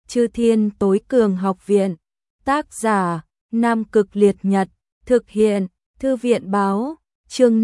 Chư Thiên Tối Cường Học Viện. Tác giả: Nam Cực Liệt Nhật. Thực hiện: Thư viện báo. Chương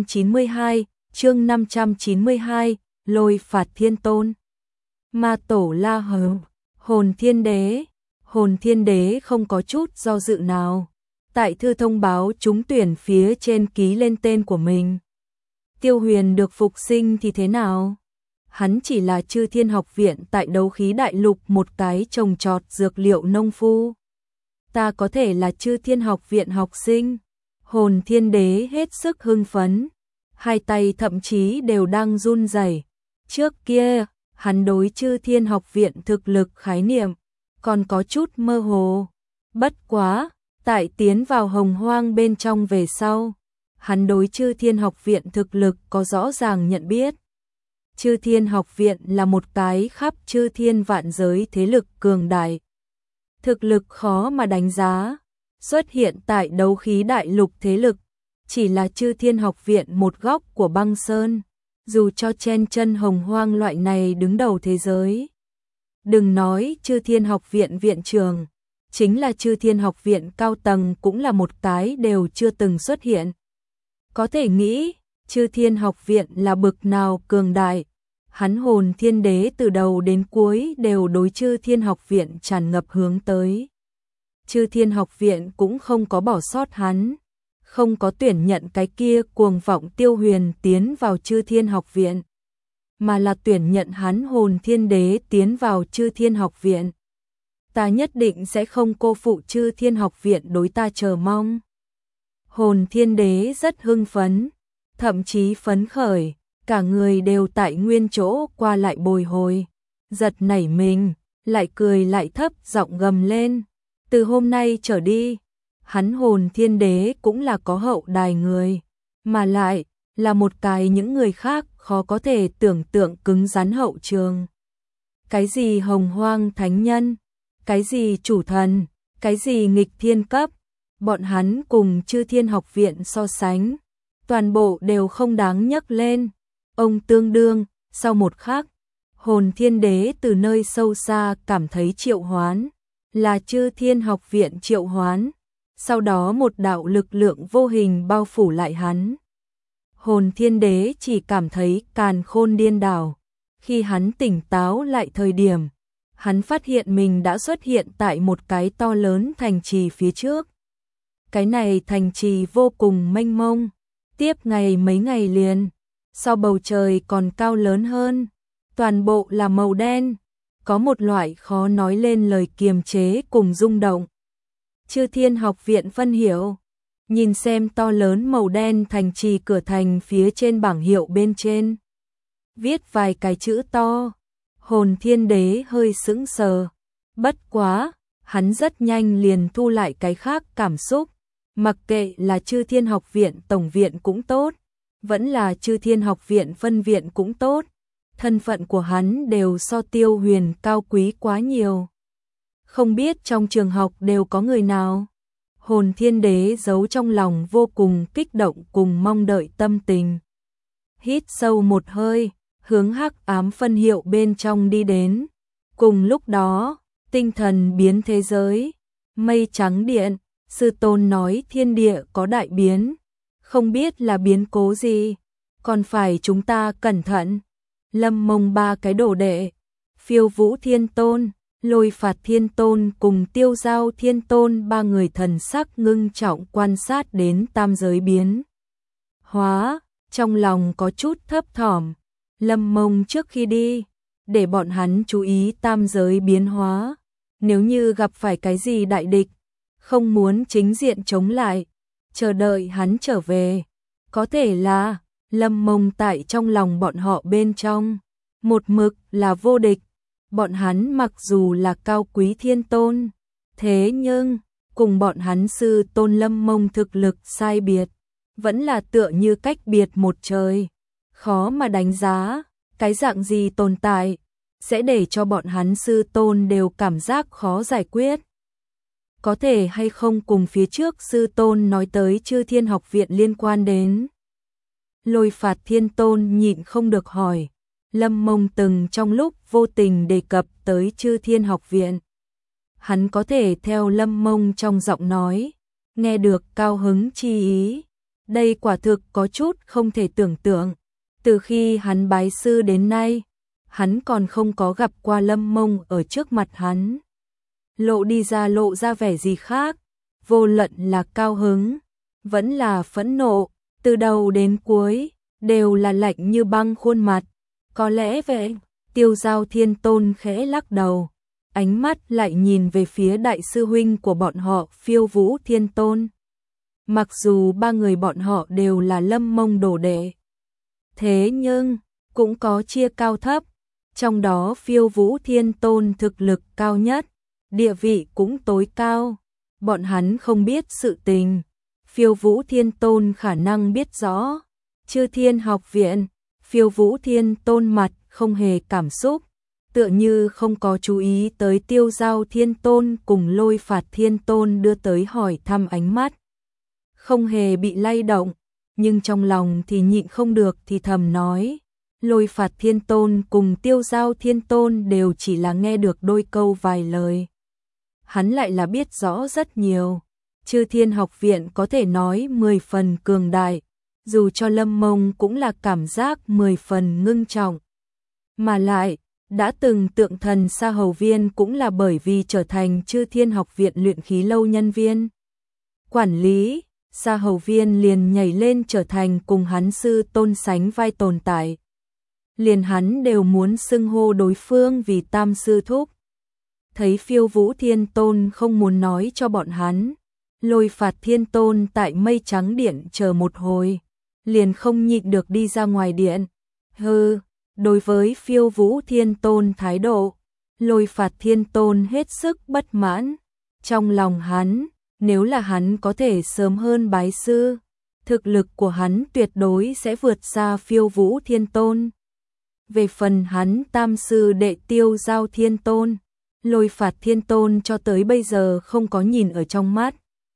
592, Lôi phạt Thiên Tôn. Ma Tổ La Hầu. Hồn Thiên Đế. Hồn Thiên Đế không có chút do dự nào. Tại thư thông báo trúng tuyển phía trên ký lên tên của mình. Tiêu Huyền được phục sinh thì thế nào? Hắn chỉ là Chư Thiên Học Viện tại Đấu Khí Đại Lục một cái trồng trọt dược liệu nông phu. Ta có thể là Chư Thiên Học Viện học sinh. Hồn Thiên Đế hết sức hưng phấn. Hai tay thậm chí đều đang run rẩy. Trước kia, hắn đối Chư Thiên Học Viện thực lực khái niệm còn có chút mơ hồ. Bất quá, tại tiến vào Hồng Hoang bên trong về sau, hắn đối Chư Thiên Học Viện thực lực có rõ ràng nhận biết. Chư Thiên Học Viện là một cái khắp chư thiên vạn giới thế lực cường đại. Thực lực khó mà đánh giá, xuất hiện tại Đấu Khí Đại Lục thế lực, chỉ là Chư Thiên Học Viện một góc của băng sơn, dù cho chen chân Hồng Hoang loại này đứng đầu thế giới. Đừng nói Chư Thiên Học Viện viện trưởng, chính là Chư Thiên Học Viện cao tầng cũng là một cái đều chưa từng xuất hiện. Có thể nghĩ, Chư Thiên Học Viện là bực nào cường đại. Hắn Hồn Thiên Đế từ đầu đến cuối đều đối Chư Thiên Học Viện tràn ngập hướng tới. Chư Thiên Học Viện cũng không có bỏ sót hắn, không có tuyển nhận cái kia cuồng vọng Tiêu Huyền tiến vào Chư Thiên Học Viện, mà là tuyển nhận hắn Hồn Thiên Đế tiến vào Chư Thiên Học Viện. Ta nhất định sẽ không cô phụ Chư Thiên Học Viện đối ta chờ mong. Hồn Thiên Đế rất hưng phấn, thậm chí phấn khởi, cả người đều tại nguyên chỗ qua lại bồi hồi, giật nảy mình, lại cười lại thấp giọng gầm lên. Từ hôm nay trở đi, hắn Hồn Thiên Đế cũng là có hậu đài người, mà lại là một cái những người khác khó có thể tưởng tượng cứng rắn hậu trường. Cái gì Hồng Hoang thánh nhân, cái gì chủ thần, cái gì nghịch thiên cấp, bọn hắn cùng Chư Thiên Học Viện so sánh, toàn bộ đều không đáng nhắc lên. Ông tương đương, sau một khắc, Hồn Thiên Đế từ nơi sâu xa cảm thấy triệu hoán, là Chư Thiên Học Viện triệu hoán, sau đó một đạo lực lượng vô hình bao phủ lại hắn. Hồn Thiên Đế chỉ cảm thấy càn khôn điên đảo, khi hắn tỉnh táo lại thời điểm, hắn phát hiện mình đã xuất hiện tại một cái to lớn thành trì phía trước. Cái này thành trì vô cùng mênh mông, tiếp ngày mấy ngày liền, sau bầu trời còn cao lớn hơn, toàn bộ là màu đen, có một loại khó nói lên lời kiềm chế cùng rung động. Chư Thiên Học Viện phân hiệu, nhìn xem to lớn màu đen thành trì cửa thành phía trên bảng hiệu bên trên, viết vài cái chữ to. Hồn Thiên Đế hơi sững sờ, bất quá, hắn rất nhanh liền thu lại cái khác cảm xúc, mặc kệ là Chư Thiên Học Viện tổng viện cũng tốt, vẫn là Chư Thiên Học Viện phân viện cũng tốt, thân phận của hắn đều so Tiêu Huyền cao quý quá nhiều. Không biết trong trường học đều có người nào? Hồn Thiên Đế giấu trong lòng vô cùng kích động cùng mong đợi tâm tình. Hít sâu một hơi, hướng hắc ám phân hiệu bên trong đi đến. Cùng lúc đó, tinh thần biến thế giới, mây trắng điện, sư tôn nói thiên địa có đại biến, không biết là biến cố gì, còn phải chúng ta cẩn thận. Lâm Mông ba cái đồ đệ, Phiêu Vũ Thiên Tôn, Lôi Phạt Thiên Tôn cùng Tiêu Giao Thiên Tôn ba người thần sắc ngưng trọng quan sát đến tam giới biến hóa, trong lòng có chút thấp thỏm. Lâm Mông trước khi đi, để bọn hắn chú ý tam giới biến hóa, nếu như gặp phải cái gì đại địch, không muốn chính diện chống lại, chờ đợi hắn trở về. Có thể là Lâm Mông tại trong lòng bọn họ bên trong, một mực là vô địch. Bọn hắn mặc dù là cao quý thiên tôn, thế nhưng cùng bọn hắn sư tôn Lâm Mông thực lực sai biệt, vẫn là tựa như cách biệt một trời. Khó mà đánh giá, cái dạng gì tồn tại, sẽ để cho bọn hắn sư tôn đều cảm giác khó giải quyết. Có thể hay không cùng phía trước sư tôn nói tới Chư Thiên Học Viện liên quan đến. Lôi Phạt Thiên Tôn nhịn không được hỏi. Lâm Mông từng trong lúc vô tình đề cập tới Chư Thiên Học Viện. Hắn có thể theo Lâm Mông trong giọng nói, nghe được cao hứng chi ý. Đây quả thực có chút không thể tưởng tượng. Từ khi hắn bái sư đến nay, hắn còn không có gặp qua Lâm Mông ở trước mặt hắn. Lộ ra vẻ gì khác, vô luận là cao hứng, vẫn là phẫn nộ, từ đầu đến cuối, đều là lạnh như băng khuôn mặt. Có lẽ vậy, Tiêu Giao Thiên Tôn khẽ lắc đầu, ánh mắt lại nhìn về phía đại sư huynh của bọn họ Phiêu Vũ Thiên Tôn. Mặc dù ba người bọn họ đều là Lâm Mông đồ đệ, thế nhưng cũng có chia cao thấp, trong đó Phiêu Vũ Thiên Tôn thực lực cao nhất, địa vị cũng tối cao. Bọn hắn không biết sự tình, Phiêu Vũ Thiên Tôn khả năng biết rõ. Chư Thiên Học Viện, Phiêu Vũ Thiên Tôn mặt không hề cảm xúc, tựa như không có chú ý tới Tiêu Giao Thiên Tôn cùng Lôi Phạt Thiên Tôn đưa tới hỏi thăm ánh mắt. Không hề bị lay động, nhưng trong lòng thì nhịn không được thì thầm nói. Lôi Phạt Thiên Tôn cùng Tiêu Giao Thiên Tôn đều chỉ là nghe được đôi câu vài lời. Hắn lại là biết rõ rất nhiều. Chư Thiên Học Viện có thể nói 10 phần cường đại, dù cho Lâm Mông cũng là cảm giác 10 phần ngưng trọng. Mà lại, đã từng tượng thần Sa Hầu Viên cũng là bởi vì trở thành Chư Thiên Học Viện luyện khí lâu nhân viên. Quản lý, Sa Hầu Viên liền nhảy lên trở thành cùng hắn sư tôn sánh vai tồn tại. Liền hắn đều muốn xưng hô đối phương vì tam sư thúc. Thấy Phiêu Vũ Thiên Tôn không muốn nói cho bọn hắn, Lôi Phạt Thiên Tôn tại Mây Trắng Điện chờ một hồi, liền không nhịn được đi ra ngoài điện. Đối với Phiêu Vũ Thiên Tôn thái độ, Lôi Phạt Thiên Tôn hết sức bất mãn. Trong lòng hắn, nếu là hắn có thể sớm hơn bái sư, thực lực của hắn tuyệt đối sẽ vượt xa Phiêu Vũ Thiên Tôn. Về phần hắn tam sư đệ Tiêu Giao Thiên Tôn, Lôi Phạt Thiên Tôn cho tới bây giờ không có nhìn ở trong mắt.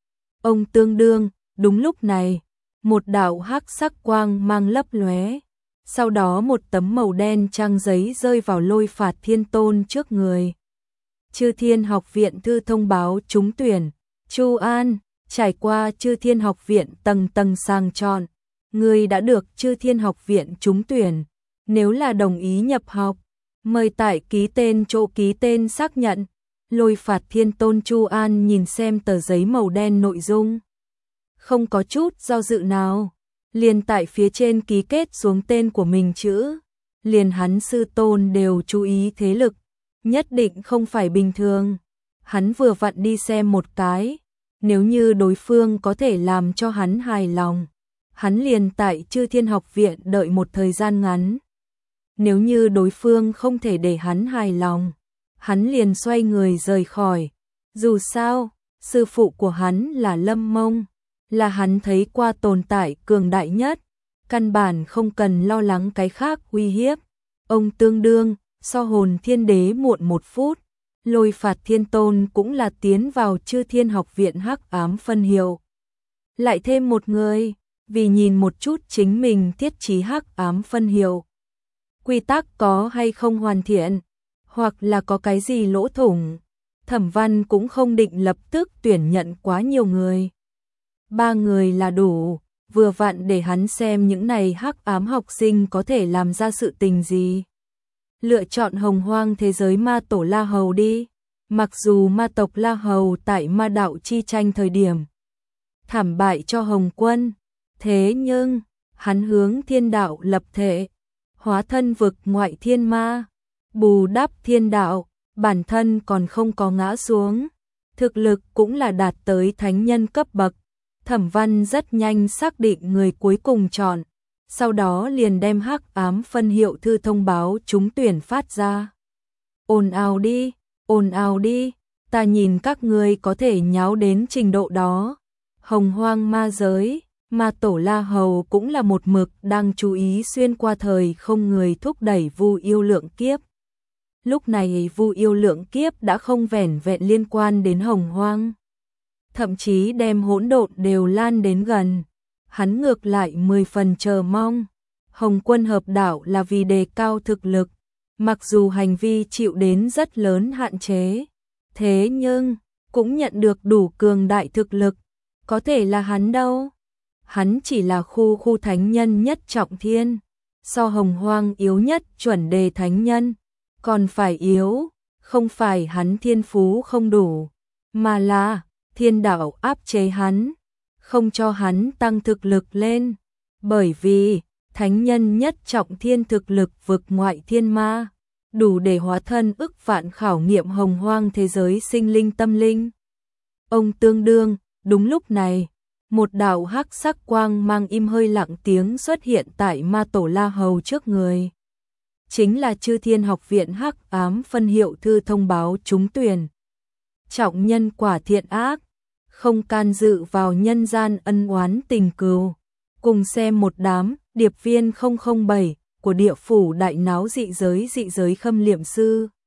Ông tương đương, đúng lúc này, một đạo hắc sắc quang mang lấp lóe, sau đó một tấm màu đen trang giấy rơi vào Lôi Phạt Thiên Tôn trước người. Chư Thiên Học Viện thư thông báo trúng tuyển, Chu An, trải qua Chư Thiên Học Viện tầng tầng sàng chọn, người đã được Chư Thiên Học Viện trúng tuyển, nếu là đồng ý nhập học, mời tại ký tên chỗ ký tên xác nhận. Lôi Phạt Thiên Tôn Chu An nhìn xem tờ giấy màu đen nội dung, không có chút do dự nào, liền tại phía trên ký kết xuống tên của mình chữ. Liền hắn sư tôn đều chú ý thế lực, nhất định không phải bình thường. Hắn vừa vặn đi xem một cái, nếu như đối phương có thể làm cho hắn hài lòng, hắn liền tại Chư Thiên Học Viện đợi một thời gian ngắn. Nếu như đối phương không thể để hắn hài lòng, hắn liền xoay người rời khỏi. Dù sao, sư phụ của hắn là Lâm Mông, là hắn thấy qua tồn tại cường đại nhất, căn bản không cần lo lắng cái khác uy hiếp. Ông tương đương, so Hồn Thiên Đế muộn 1 phút, Lôi Phạt Thiên Tôn cũng là tiến vào Chư Thiên Học Viện hắc ám phân hiệu. Lại thêm một người, vì nhìn một chút chính mình thiết trí hắc ám phân hiệu. Quy tắc có hay không hoàn thiện, hoặc là có cái gì lỗ thủng, Thẩm Văn cũng không định lập tức tuyển nhận quá nhiều người. 3 người là đủ, vừa vặn để hắn xem những này hắc ám học sinh có thể làm ra sự tình gì. Lựa chọn Hồng Hoang thế giới ma tổ La Hầu đi. Mặc dù ma tộc La Hầu tại ma đạo chi tranh thời điểm thảm bại cho Hồng Quân, thế nhưng hắn hướng thiên đạo lập thể, hóa thân vực ngoại thiên ma, bù đắp thiên đạo, bản thân còn không có ngã xuống, thực lực cũng là đạt tới thánh nhân cấp bậc. Thẩm Văn rất nhanh xác định người cuối cùng chọn, sau đó liền đem hắc ám phân hiệu thư thông báo trúng tuyển phát ra. Ồn ào đi, ta nhìn các ngươi có thể nháo đến trình độ đó. Hồng Hoang ma giới, ma tổ La Hầu cũng là một mực đang chú ý xuyên qua thời không người thúc đẩy Vu Yêu Lượng Kiếp. Lúc này Vu Yêu Lượng Kiếp đã không vẻn vẹn liên quan đến Hồng Hoang, thậm chí đem hỗn độn đều lan đến gần. Hắn ngược lại 10 phần chờ mong. Hồng Quân hợp đạo là vì đề cao thực lực, Mặc dù hành vi chịu đến rất lớn hạn chế, thế nhưng cũng nhận được đủ cường đại thực lực, có thể là hắn đâu. Hắn chỉ là khu thánh nhân nhất trọng thiên, so Hồng Hoang yếu nhất chuẩn đề thánh nhân, còn phải yếu, không phải hắn thiên phú không đủ, mà là thiên đạo áp chế hắn, không cho hắn tăng thực lực lên, bởi vì thánh nhân nhất trọng thiên thực lực vực ngoại thiên ma, đủ để hóa thân ức vạn khảo nghiệm Hồng Hoang thế giới sinh linh tâm linh. Ông tương đương, đúng lúc này, một đạo hắc sắc quang mang im hơi lặng tiếng xuất hiện tại Ma Tổ La Hầu trước người. Chính là Chư Thiên Học viện Hắc Ám phân hiệu thư thông báo trúng tuyển. Trọng nhân quả thiện ác, không can dự vào nhân gian ân oán tình cừu. Cùng xem một đám điệp viên 007 của địa phủ đại náo dị giới khâm liệm sư.